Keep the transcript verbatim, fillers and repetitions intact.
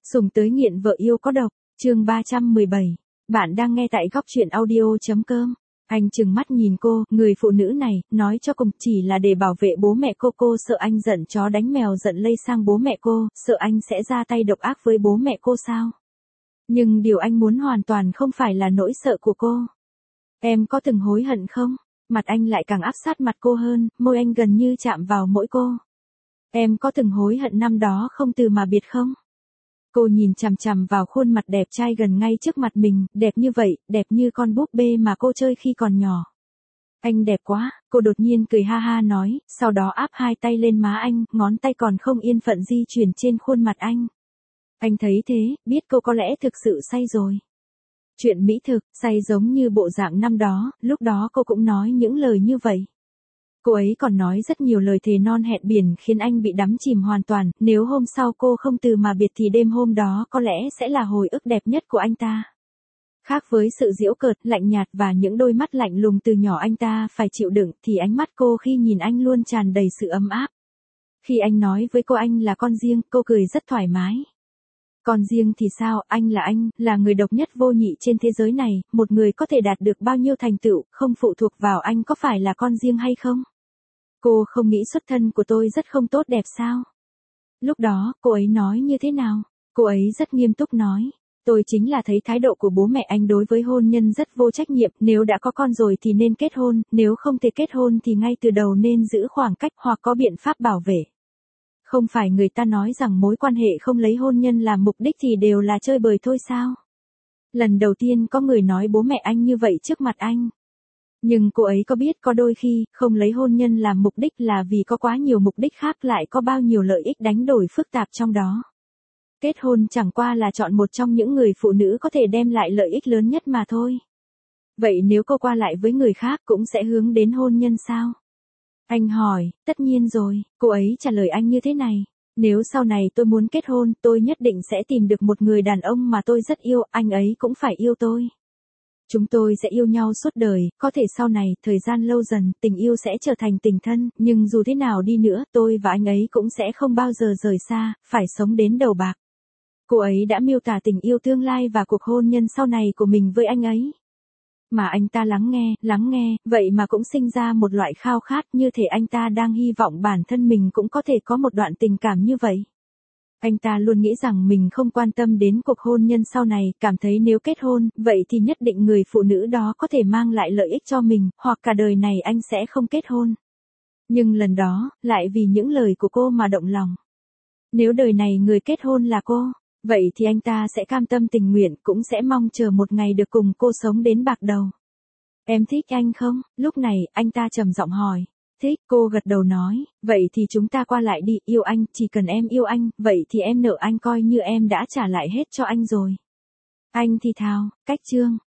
Sùng tới nghiện vợ yêu có độc, chương ba trăm mười bảy. Bạn đang nghe tại góc truyện audio.com. Anh trừng mắt nhìn cô, người phụ nữ này, nói cho cùng chỉ là để bảo vệ bố mẹ cô. Cô sợ anh giận chó đánh mèo giận lây sang bố mẹ cô, sợ anh sẽ ra tay độc ác với bố mẹ cô sao? Nhưng điều anh muốn hoàn toàn không phải là nỗi sợ của cô. Em có từng hối hận không? Mặt anh lại càng áp sát mặt cô hơn, môi anh gần như chạm vào mỗi cô. Em có từng hối hận năm đó không từ mà biệt không? Cô nhìn chằm chằm vào khuôn mặt đẹp trai gần ngay trước mặt mình, đẹp như vậy, đẹp như con búp bê mà cô chơi khi còn nhỏ. Anh đẹp quá, cô đột nhiên cười ha ha nói, sau đó áp hai tay lên má anh, ngón tay còn không yên phận di chuyển trên khuôn mặt anh. Anh thấy thế, biết cô có lẽ thực sự say rồi. Chuyện mỹ thực, say giống như bộ dạng năm đó, lúc đó cô cũng nói những lời như vậy. Cô ấy còn nói rất nhiều lời thề non hẹn biển khiến anh bị đắm chìm hoàn toàn, nếu hôm sau cô không từ mà biệt thì đêm hôm đó có lẽ sẽ là hồi ức đẹp nhất của anh ta. Khác với sự giễu cợt, lạnh nhạt và những đôi mắt lạnh lùng từ nhỏ anh ta phải chịu đựng thì ánh mắt cô khi nhìn anh luôn tràn đầy sự ấm áp. Khi anh nói với cô anh là con riêng, cô cười rất thoải mái. Còn riêng thì sao, anh là anh, là người độc nhất vô nhị trên thế giới này, một người có thể đạt được bao nhiêu thành tựu, không phụ thuộc vào anh có phải là con riêng hay không? Cô không nghĩ xuất thân của tôi rất không tốt đẹp sao? Lúc đó, cô ấy nói như thế nào? Cô ấy rất nghiêm túc nói. Tôi chính là thấy thái độ của bố mẹ anh đối với hôn nhân rất vô trách nhiệm, nếu đã có con rồi thì nên kết hôn, nếu không thể kết hôn thì ngay từ đầu nên giữ khoảng cách hoặc có biện pháp bảo vệ. Không phải người ta nói rằng mối quan hệ không lấy hôn nhân làm mục đích thì đều là chơi bời thôi sao? Lần đầu tiên có người nói bố mẹ anh như vậy trước mặt anh. Nhưng cô ấy có biết có đôi khi, không lấy hôn nhân làm mục đích là vì có quá nhiều mục đích khác lại có bao nhiêu lợi ích đánh đổi phức tạp trong đó. Kết hôn chẳng qua là chọn một trong những người phụ nữ có thể đem lại lợi ích lớn nhất mà thôi. Vậy nếu cô qua lại với người khác cũng sẽ hướng đến hôn nhân sao? Anh hỏi, tất nhiên rồi, cô ấy trả lời anh như thế này. Nếu sau này tôi muốn kết hôn, tôi nhất định sẽ tìm được một người đàn ông mà tôi rất yêu, anh ấy cũng phải yêu tôi. Chúng tôi sẽ yêu nhau suốt đời, có thể sau này, thời gian lâu dần, tình yêu sẽ trở thành tình thân, nhưng dù thế nào đi nữa, tôi và anh ấy cũng sẽ không bao giờ rời xa, phải sống đến đầu bạc. Cô ấy đã miêu tả tình yêu tương lai và cuộc hôn nhân sau này của mình với anh ấy. Mà anh ta lắng nghe, lắng nghe, vậy mà cũng sinh ra một loại khao khát như thể anh ta đang hy vọng bản thân mình cũng có thể có một đoạn tình cảm như vậy. Anh ta luôn nghĩ rằng mình không quan tâm đến cuộc hôn nhân sau này, cảm thấy nếu kết hôn, vậy thì nhất định người phụ nữ đó có thể mang lại lợi ích cho mình, hoặc cả đời này anh sẽ không kết hôn. Nhưng lần đó, lại vì những lời của cô mà động lòng. Nếu đời này người kết hôn là cô, vậy thì anh ta sẽ cam tâm tình nguyện, cũng sẽ mong chờ một ngày được cùng cô sống đến bạc đầu. Em thích anh không? Lúc này, anh ta trầm giọng hỏi. Thích, cô gật đầu nói, vậy thì chúng ta qua lại đi, yêu anh, chỉ cần em yêu anh, vậy thì em nợ anh coi như em đã trả lại hết cho anh rồi. Anh thì thào, cách chương,